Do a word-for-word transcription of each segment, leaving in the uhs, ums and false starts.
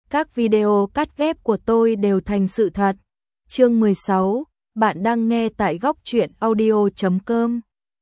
Các video cắt ghép của tôi đều thành sự thật. Chương mười sáu, bạn đang nghe tại góc truyện audio chấm com.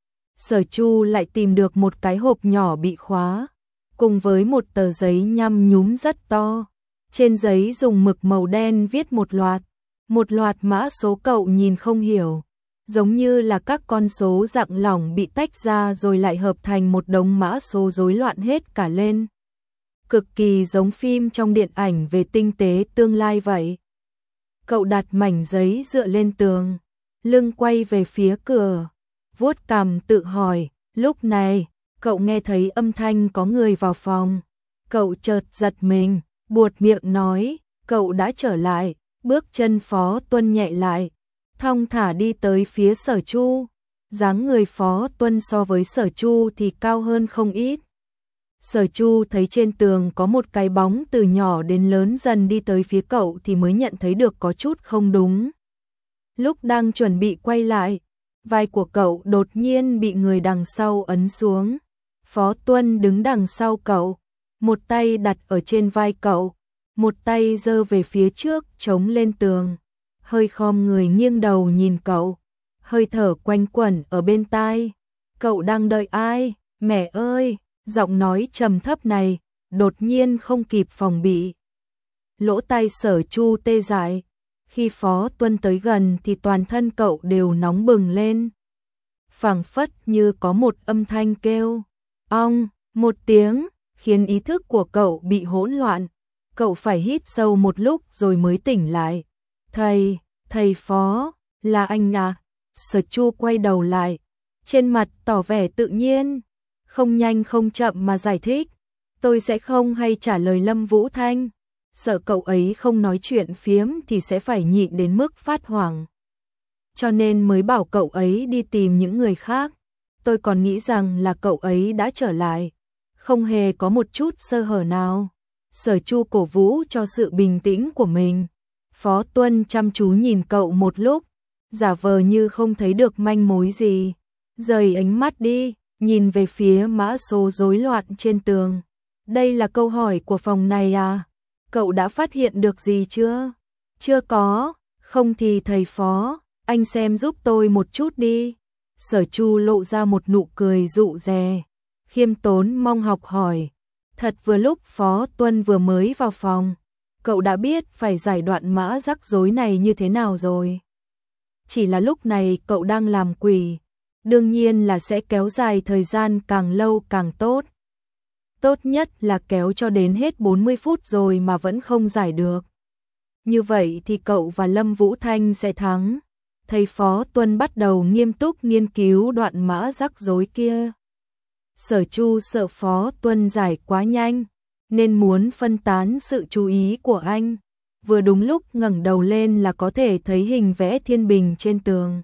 Sở Chu lại tìm được một cái hộp nhỏ bị khóa, cùng với một tờ giấy nhăm nhúm rất to. Trên giấy dùng mực màu đen viết một loạt, một loạt mã số cậu nhìn không hiểu, giống như là các con số dạng lỏng bị tách ra rồi lại hợp thành một đống mã số rối loạn hết cả lên. Cực kỳ giống phim trong điện ảnh về tinh tế tương lai vậy. Cậu đặt mảnh giấy dựa lên tường, lưng quay về phía cửa, vuốt cằm tự hỏi. Lúc này, cậu nghe thấy âm thanh có người vào phòng. Cậu chợt giật mình, buột miệng nói, cậu đã trở lại. Bước chân Phó Tuân nhẹ lại, thong thả đi tới phía Sở Chu. Dáng người Phó Tuân so với Sở Chu thì cao hơn không ít. Sở Chu thấy trên tường có một cái bóng từ nhỏ đến lớn dần đi tới phía cậu thì mới nhận thấy được có chút không đúng. Lúc đang chuẩn bị quay lại, vai của cậu đột nhiên bị người đằng sau ấn xuống. Phó Tuân đứng đằng sau cậu, một tay đặt ở trên vai cậu, một tay giơ về phía trước chống lên tường, hơi khom người nghiêng đầu nhìn cậu, hơi thở quanh quẩn ở bên tai. Cậu đang đợi ai? Mẹ ơi! Giọng nói trầm thấp này đột nhiên không kịp phòng bị. Lỗ tai Sở Chu tê dại. Khi Phó Tuân tới gần thì toàn thân cậu đều nóng bừng lên. Phảng phất như có một âm thanh kêu ong một tiếng, khiến ý thức của cậu bị hỗn loạn. Cậu phải hít sâu một lúc rồi mới tỉnh lại. Thầy, thầy Phó, là anh à? Sở Chu quay đầu lại, trên mặt tỏ vẻ tự nhiên, không nhanh không chậm mà giải thích. Tôi sẽ không hay trả lời Lâm Vũ Thanh, sợ cậu ấy không nói chuyện phiếm thì sẽ phải nhịn đến mức phát hoảng. Cho nên mới bảo cậu ấy đi tìm những người khác. Tôi còn nghĩ rằng là cậu ấy đã trở lại, không hề có một chút sơ hở nào. Sở Chu cổ vũ cho sự bình tĩnh của mình. Phó Tuân chăm chú nhìn cậu một lúc, giả vờ như không thấy được manh mối gì, rời ánh mắt đi, nhìn về phía mã số rối loạn trên tường. Đây là câu hỏi của phòng này à? Cậu đã phát hiện được gì chưa? Chưa có, không thì thầy Phó, anh xem giúp tôi một chút đi. Sở Chu lộ ra một nụ cười dụ dè, khiêm tốn mong học hỏi. Thật vừa lúc Phó Tuân vừa mới vào phòng, cậu đã biết phải giải đoạn mã rắc rối này như thế nào rồi. Chỉ là lúc này cậu đang làm quỷ, đương nhiên là sẽ kéo dài thời gian càng lâu càng tốt. Tốt nhất là kéo cho đến hết bốn mươi phút rồi mà vẫn không giải được. Như vậy thì cậu và Lâm Vũ Thanh sẽ thắng. Thầy Phó Tuân bắt đầu nghiêm túc nghiên cứu đoạn mã rắc rối kia. Sở Chu sợ Phó Tuân giải quá nhanh, nên muốn phân tán sự chú ý của anh. Vừa đúng lúc ngẩng đầu lên là có thể thấy hình vẽ thiên bình trên tường.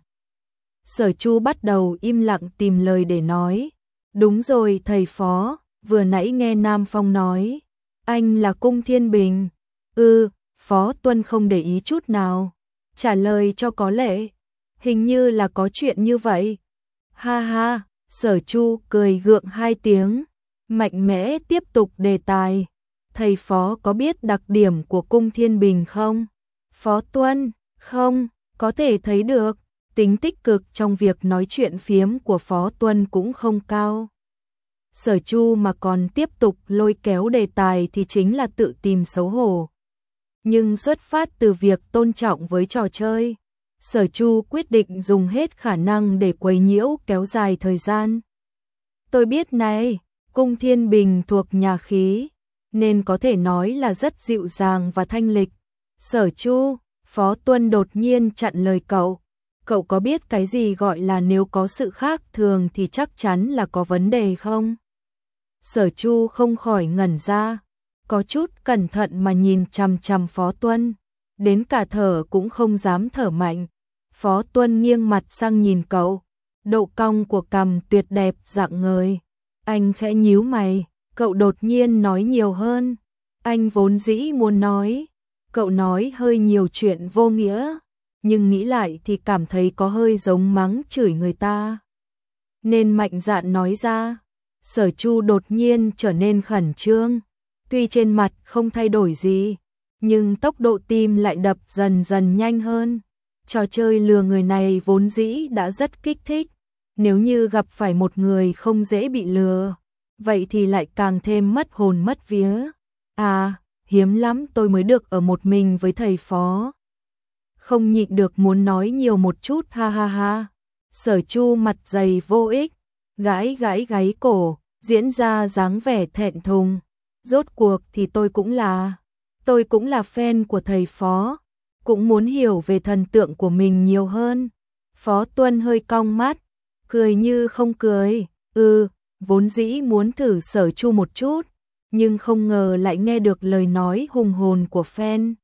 Sở Chu bắt đầu im lặng tìm lời để nói. Đúng rồi thầy Phó, vừa nãy nghe Nam Phong nói, anh là Cung Thiên Bình. Ừ, Phó Tuân không để ý chút nào, trả lời cho có lệ. Hình như là có chuyện như vậy. Ha ha, Sở Chu cười gượng hai tiếng, mạnh mẽ tiếp tục đề tài. Thầy Phó có biết đặc điểm của Cung Thiên Bình không? Phó Tuân, không, có thể thấy được. Tính tích cực trong việc nói chuyện phiếm của Phó Tuân cũng không cao. Sở Chu mà còn tiếp tục lôi kéo đề tài thì chính là tự tìm xấu hổ. Nhưng xuất phát từ việc tôn trọng với trò chơi, Sở Chu quyết định dùng hết khả năng để quấy nhiễu kéo dài thời gian. Tôi biết này, Cung Thiên Bình thuộc nhà khí, nên có thể nói là rất dịu dàng và thanh lịch. Sở Chu, Phó Tuân đột nhiên chặn lời cậu. Cậu có biết cái gì gọi là nếu có sự khác thường thì chắc chắn là có vấn đề không? Sở Chu không khỏi ngẩn ra, có chút cẩn thận mà nhìn chằm chằm Phó Tuân, đến cả thở cũng không dám thở mạnh. Phó Tuân nghiêng mặt sang nhìn cậu, độ cong của cằm tuyệt đẹp rạng ngời. Anh khẽ nhíu mày, cậu đột nhiên nói nhiều hơn. Anh vốn dĩ muốn nói, cậu nói hơi nhiều chuyện vô nghĩa, nhưng nghĩ lại thì cảm thấy có hơi giống mắng chửi người ta, nên mạnh dạn nói ra. Sở Chu đột nhiên trở nên khẩn trương, tuy trên mặt không thay đổi gì, nhưng tốc độ tim lại đập dần dần nhanh hơn. Trò chơi lừa người này vốn dĩ đã rất kích thích, nếu như gặp phải một người không dễ bị lừa, vậy thì lại càng thêm mất hồn mất vía. À, hiếm lắm tôi mới được ở một mình với thầy Phó. Không nhịn được muốn nói nhiều một chút, ha ha ha. Sở Chu mặt dày vô ích, gãi gãi gáy cổ, diễn ra dáng vẻ thẹn thùng. Rốt cuộc thì tôi cũng là, tôi cũng là fan của thầy Phó, cũng muốn hiểu về thần tượng của mình nhiều hơn. Phó Tuân hơi cong mắt, cười như không cười, ừ, vốn dĩ muốn thử Sở Chu một chút, nhưng không ngờ lại nghe được lời nói hùng hồn của fan.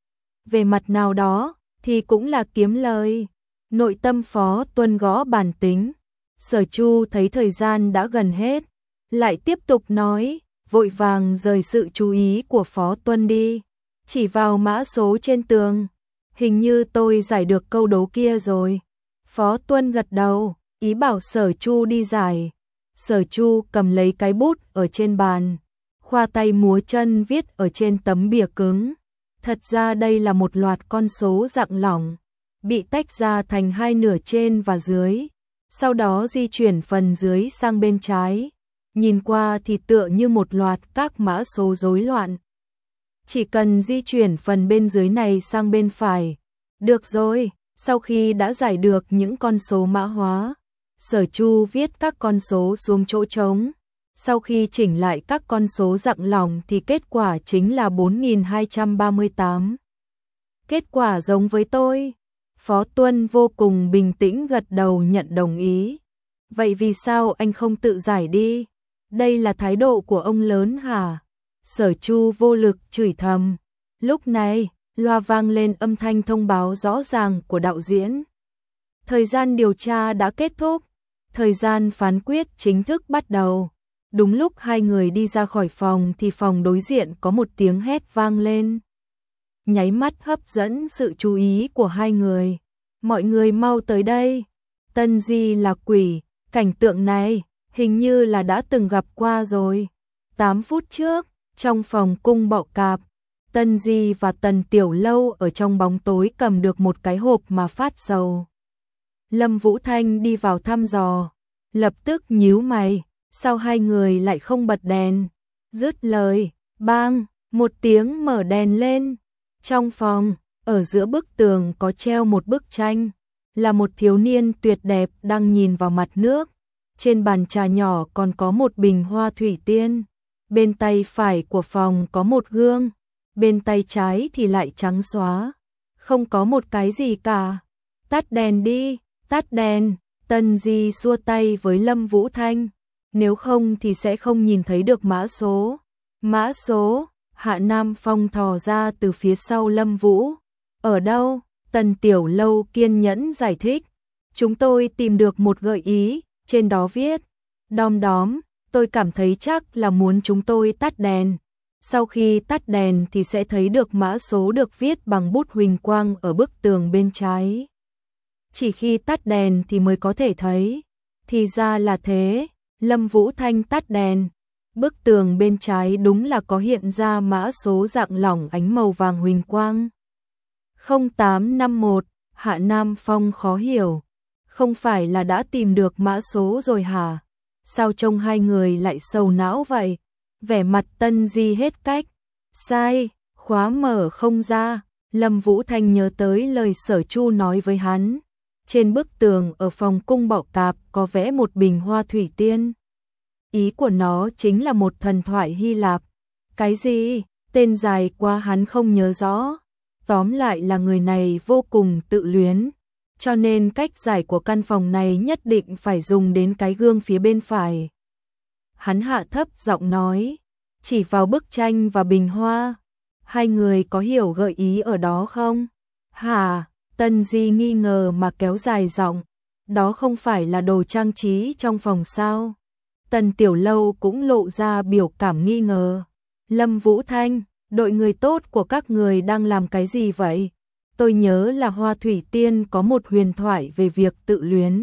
Về mặt nào đó, thì cũng là kiếm lời. Nội tâm Phó Tuân gõ bàn tính. Sở Chu thấy thời gian đã gần hết, lại tiếp tục nói, vội vàng rời sự chú ý của Phó Tuân đi, chỉ vào mã số trên tường. Hình như tôi giải được câu đố kia rồi. Phó Tuân gật đầu, ý bảo Sở Chu đi giải. Sở Chu cầm lấy cái bút ở trên bàn, khoa tay múa chân viết ở trên tấm bìa cứng. Thật ra đây là một loạt con số dạng lỏng, bị tách ra thành hai nửa trên và dưới, sau đó di chuyển phần dưới sang bên trái. Nhìn qua thì tựa như một loạt các mã số rối loạn. Chỉ cần di chuyển phần bên dưới này sang bên phải. Được rồi, sau khi đã giải được những con số mã hóa, Sở Chu viết các con số xuống chỗ trống. Sau khi chỉnh lại các con số dạng lỏng thì kết quả chính là bốn nghìn hai trăm ba mươi tám. Kết quả giống với tôi. Phó Tuân vô cùng bình tĩnh gật đầu nhận đồng ý. Vậy vì sao anh không tự giải đi? Đây là thái độ của ông lớn hả? Sở Chu vô lực chửi thầm. Lúc này, loa vang lên âm thanh thông báo rõ ràng của đạo diễn. Thời gian điều tra đã kết thúc. Thời gian phán quyết chính thức bắt đầu. Đúng lúc hai người đi ra khỏi phòng thì phòng đối diện có một tiếng hét vang lên. Nháy mắt hấp dẫn sự chú ý của hai người. Mọi người mau tới đây. Tân Di là quỷ, cảnh tượng này hình như là đã từng gặp qua rồi. tám phút trước, trong phòng cung bọ cạp, Tân Di và Tần Tiểu Lâu ở trong bóng tối cầm được một cái hộp mà phát sầu. Lâm Vũ Thanh đi vào thăm dò, lập tức nhíu mày, sao hai người lại không bật đèn? Dứt lời, bang, một tiếng mở đèn lên. Trong phòng, ở giữa bức tường có treo một bức tranh, là một thiếu niên tuyệt đẹp đang nhìn vào mặt nước. Trên bàn trà nhỏ còn có một bình hoa thủy tiên. Bên tay phải của phòng có một gương, bên tay trái thì lại trắng xóa, không có một cái gì cả. Tắt đèn đi, tắt đèn. Tân Di xua tay với Lâm Vũ Thanh, nếu không thì sẽ không nhìn thấy được mã số. Mã số? Hạ Nam Phong thò ra từ phía sau Lâm Vũ. Ở đâu? Tần Tiểu Lâu kiên nhẫn giải thích. Chúng tôi tìm được một gợi ý, trên đó viết, đom đóm, tôi cảm thấy chắc là muốn chúng tôi tắt đèn. Sau khi tắt đèn thì sẽ thấy được mã số được viết bằng bút huỳnh quang ở bức tường bên trái. Chỉ khi tắt đèn thì mới có thể thấy. Thì ra là thế. Lâm Vũ Thanh tắt đèn. Bức tường bên trái đúng là có hiện ra mã số dạng lỏng ánh màu vàng huỳnh quang. không tám năm mốt, Hạ Nam Phong khó hiểu. Không phải là đã tìm được mã số rồi hả? Sao trông hai người lại sầu não vậy? Vẻ mặt Tân Di hết cách. Sai, khóa mở không ra. Lâm Vũ Thanh nhớ tới lời Sở Chu nói với hắn. Trên bức tường ở phòng cung bọ cạp có vẽ một bình hoa thủy tiên. Ý của nó chính là một thần thoại Hy Lạp. Cái gì? Tên dài quá hắn không nhớ rõ. Tóm lại là người này vô cùng tự luyến. Cho nên cách giải của căn phòng này nhất định phải dùng đến cái gương phía bên phải. Hắn hạ thấp giọng nói, chỉ vào bức tranh và bình hoa. Hai người có hiểu gợi ý ở đó không? Hả? Tân Di nghi ngờ mà kéo dài giọng. Đó không phải là đồ trang trí trong phòng sao? Tần Tiểu Lâu cũng lộ ra biểu cảm nghi ngờ. Lâm Vũ Thanh, đội người tốt của các người đang làm cái gì vậy? Tôi nhớ là hoa thủy tiên có một huyền thoại về việc tự luyến.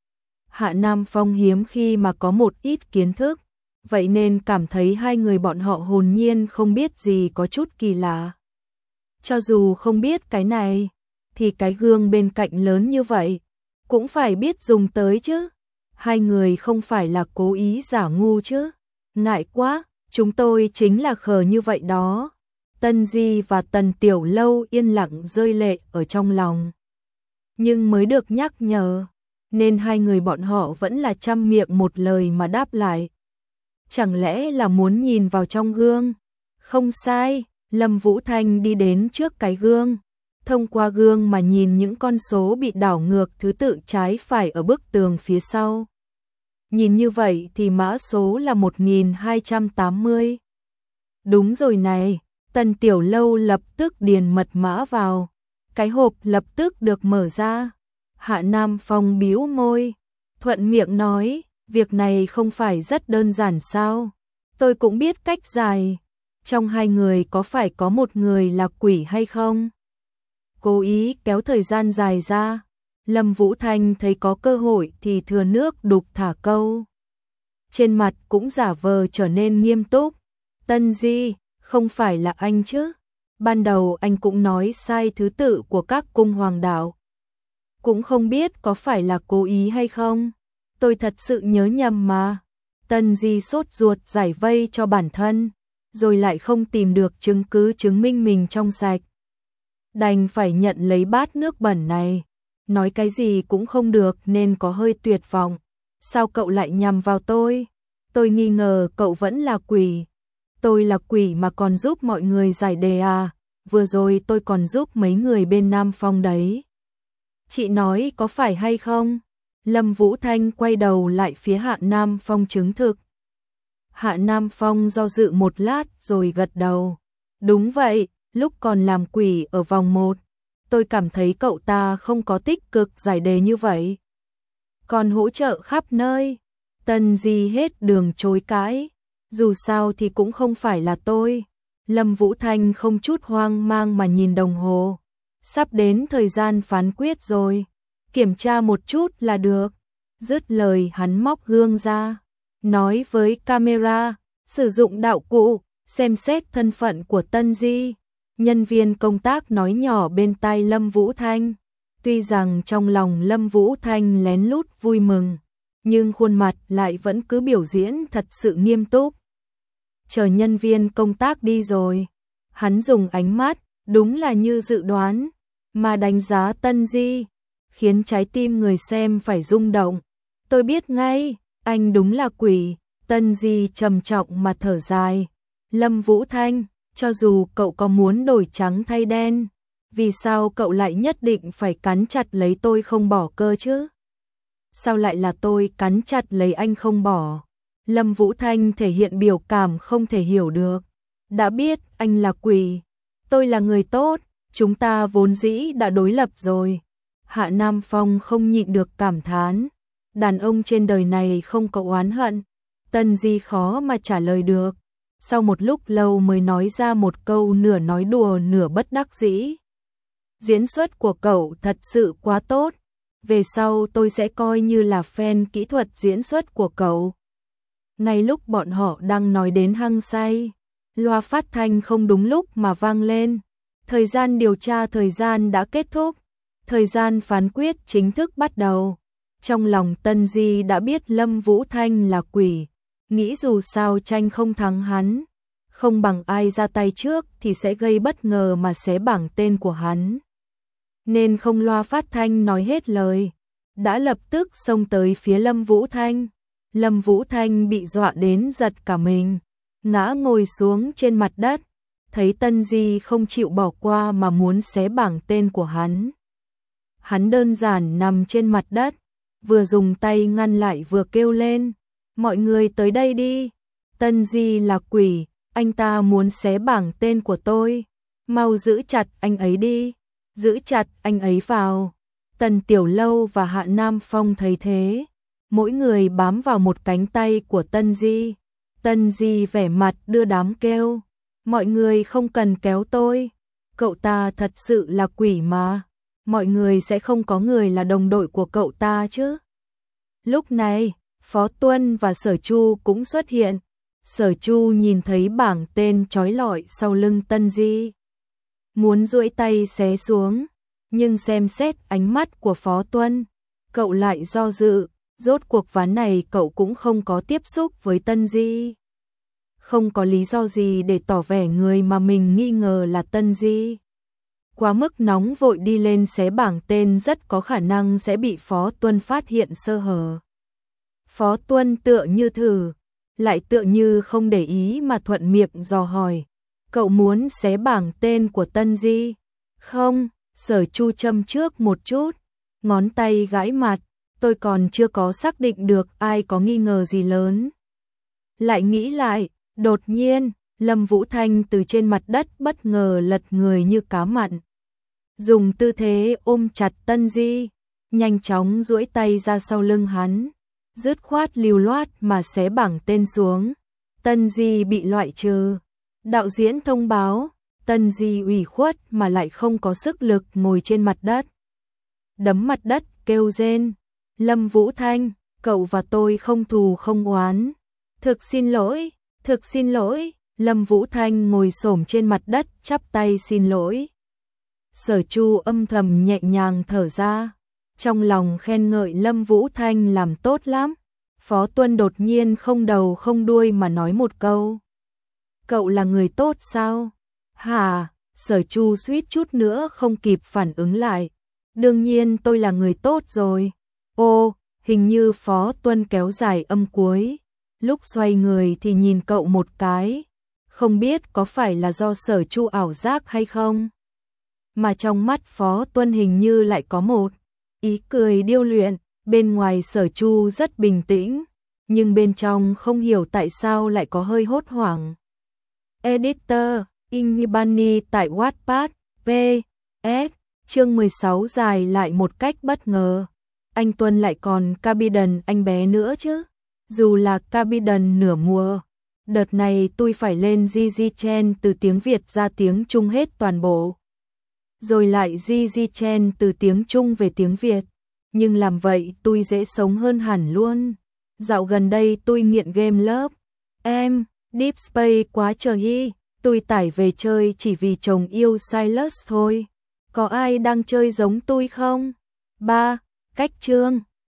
Hạ Nam Phong hiếm khi mà có một ít kiến thức, vậy nên cảm thấy hai người bọn họ hồn nhiên không biết gì có chút kỳ lạ. Cho dù không biết cái này, thì cái gương bên cạnh lớn như vậy, cũng phải biết dùng tới chứ. Hai người không phải là cố ý giả ngu chứ. Ngại quá, chúng tôi chính là khờ như vậy đó. Tân Di và Tần Tiểu Lâu yên lặng rơi lệ ở trong lòng. Nhưng mới được nhắc nhở, nên hai người bọn họ vẫn là trăm miệng một lời mà đáp lại. Chẳng lẽ là muốn nhìn vào trong gương? Không sai, Lâm Vũ Thanh đi đến trước cái gương. Thông qua gương mà nhìn những con số bị đảo ngược thứ tự trái phải ở bức tường phía sau. Nhìn như vậy thì mã số là một nghìn hai trăm tám mươi. Đúng rồi này, Tần Tiểu Lâu lập tức điền mật mã vào. Cái hộp lập tức được mở ra. Hạ Nam Phong bĩu môi, thuận miệng nói, việc này không phải rất đơn giản sao? Tôi cũng biết cách giải. Trong hai người có phải có một người là quỷ hay không? Cố ý kéo thời gian dài ra. Lâm Vũ Thanh thấy có cơ hội thì thừa nước đục thả câu. Trên mặt cũng giả vờ trở nên nghiêm túc. Tân Di, không phải là anh chứ? Ban đầu anh cũng nói sai thứ tự của các cung hoàng đạo. Cũng không biết có phải là cố ý hay không. Tôi thật sự nhớ nhầm mà. Tân Di sốt ruột giải vây cho bản thân, rồi lại không tìm được chứng cứ chứng minh mình trong sạch. Đành phải nhận lấy bát nước bẩn này. Nói cái gì cũng không được nên có hơi tuyệt vọng. Sao cậu lại nhằm vào tôi? Tôi nghi ngờ cậu vẫn là quỷ. Tôi là quỷ mà còn giúp mọi người giải đề à? Vừa rồi tôi còn giúp mấy người bên Nam Phong đấy. Chị nói có phải hay không? Lâm Vũ Thanh quay đầu lại phía Hạ Nam Phong chứng thực. Hạ Nam Phong do dự một lát rồi gật đầu. Đúng vậy, lúc còn làm quỷ ở vòng một, tôi cảm thấy cậu ta không có tích cực giải đề như vậy. Còn hỗ trợ khắp nơi. Tân Di hết đường chối cãi. Dù sao thì cũng không phải là tôi. Lâm Vũ Thanh không chút hoang mang mà nhìn đồng hồ. Sắp đến thời gian phán quyết rồi. Kiểm tra một chút là được. Dứt lời hắn móc gương ra. Nói với camera, sử dụng đạo cụ, xem xét thân phận của Tân Di. Nhân viên công tác nói nhỏ bên tai Lâm Vũ Thanh. Tuy rằng trong lòng Lâm Vũ Thanh lén lút vui mừng, nhưng khuôn mặt lại vẫn cứ biểu diễn thật sự nghiêm túc. Chờ nhân viên công tác đi rồi, hắn dùng ánh mắt, đúng là như dự đoán, mà đánh giá Tân Di, khiến trái tim người xem phải rung động. Tôi biết ngay, anh đúng là quỷ. Tân Di trầm trọng mà thở dài. Lâm Vũ Thanh, cho dù cậu có muốn đổi trắng thay đen, vì sao cậu lại nhất định phải cắn chặt lấy tôi không bỏ cơ chứ? Sao lại là tôi cắn chặt lấy anh không bỏ? Lâm Vũ Thanh thể hiện biểu cảm không thể hiểu được. Đã biết anh là quỷ, tôi là người tốt, chúng ta vốn dĩ đã đối lập rồi. Hạ Nam Phong không nhịn được cảm thán. Đàn ông trên đời này không có oán hận. Tân Di khó mà trả lời được. Sau một lúc lâu mới nói ra một câu nửa nói đùa nửa bất đắc dĩ. Diễn xuất của cậu thật sự quá tốt. Về sau tôi sẽ coi như là fan kỹ thuật diễn xuất của cậu. Ngay lúc bọn họ đang nói đến hăng say, loa phát thanh không đúng lúc mà vang lên. Thời gian điều tra thời gian đã kết thúc. Thời gian phán quyết chính thức bắt đầu. Trong lòng Tân Di đã biết Lâm Vũ Thanh là quỷ, nghĩ dù sao tranh không thắng hắn, không bằng ai ra tay trước thì sẽ gây bất ngờ mà xé bảng tên của hắn. Nên không loa phát thanh nói hết lời, đã lập tức xông tới phía Lâm Vũ Thanh. Lâm Vũ Thanh bị dọa đến giật cả mình, ngã ngồi xuống trên mặt đất, thấy Tân Di không chịu bỏ qua mà muốn xé bảng tên của hắn. Hắn đơn giản nằm trên mặt đất, vừa dùng tay ngăn lại vừa kêu lên, mọi người tới đây đi, Tân Di là quỷ, anh ta muốn xé bảng tên của tôi, mau giữ chặt anh ấy đi, giữ chặt anh ấy vào. Tần Tiểu Lâu và Hạ Nam Phong thấy thế, mỗi người bám vào một cánh tay của Tân Di. Tân Di vẻ mặt đưa đám kêu, mọi người không cần kéo tôi, cậu ta thật sự là quỷ mà. Mọi người sẽ không có người là đồng đội của cậu ta chứ. Lúc này, Phó Tuân và Sở Chu cũng xuất hiện. Sở Chu nhìn thấy bảng tên chói lọi sau lưng Tân Di. muốn duỗi tay xé xuống, nhưng xem xét ánh mắt của Phó Tuân, cậu lại do dự, rốt cuộc ván này cậu cũng không có tiếp xúc với Tân Di. Không có lý do gì để tỏ vẻ người mà mình nghi ngờ là Tân Di. Quá mức nóng vội đi lên xé bảng tên rất có khả năng sẽ bị Phó Tuân phát hiện sơ hở. Phó Tuân tựa như thử, lại tựa như không để ý mà thuận miệng dò hỏi. Cậu muốn xé bảng tên của Tân Di? Không, Sở Chu châm trước một chút, ngón tay gãi mặt, tôi còn chưa có xác định được ai có nghi ngờ gì lớn. Lại nghĩ lại, đột nhiên, Lâm Vũ Thanh từ trên mặt đất bất ngờ lật người như cá mặn. Dùng tư thế ôm chặt Tân Di, nhanh chóng duỗi tay ra sau lưng hắn, dứt khoát lưu loát mà xé bảng tên xuống. Tân Di bị loại trừ. Đạo diễn thông báo, Tân Di ủy khuất mà lại không có sức lực ngồi trên mặt đất. Đấm mặt đất kêu rên. Lâm Vũ Thanh, cậu và tôi không thù không oán. Thực xin lỗi, thực xin lỗi. Lâm Vũ Thanh ngồi xổm trên mặt đất chắp tay xin lỗi. Sở Chu âm thầm nhẹ nhàng thở ra, trong lòng khen ngợi Lâm Vũ Thanh làm tốt lắm. Phó Tuân đột nhiên không đầu không đuôi mà nói một câu. Cậu là người tốt sao? Hả? Sở Chu suýt chút nữa không kịp phản ứng lại. Đương nhiên tôi là người tốt rồi. Ô, hình như Phó Tuân kéo dài âm cuối. Lúc xoay người thì nhìn cậu một cái. Không biết có phải là do Sở Chu ảo giác hay không? Mà trong mắt Phó Tuân hình như lại có một ý cười điêu luyện. Bên ngoài Sở Chu rất bình tĩnh, nhưng bên trong không hiểu tại sao lại có hơi hốt hoảng. Editor, Inghibani tại Wattpad, V S, chương mười sáu dài lại một cách bất ngờ. Anh Tuân lại còn Carbidon anh bé nữa chứ. Dù là Carbidon nửa mùa, đợt này tôi phải lên Gigi Chen từ tiếng Việt ra tiếng Trung hết toàn bộ. Rồi lại Gigi Chen từ tiếng Trung về tiếng Việt. Nhưng làm vậy tôi dễ sống hơn hẳn luôn. Dạo gần đây tôi nghiện game lớp. Em, Deep Space quá trời hi. Tôi tải về chơi chỉ vì chồng yêu Silas thôi. Có ai đang chơi giống tôi không? ba. Cách chương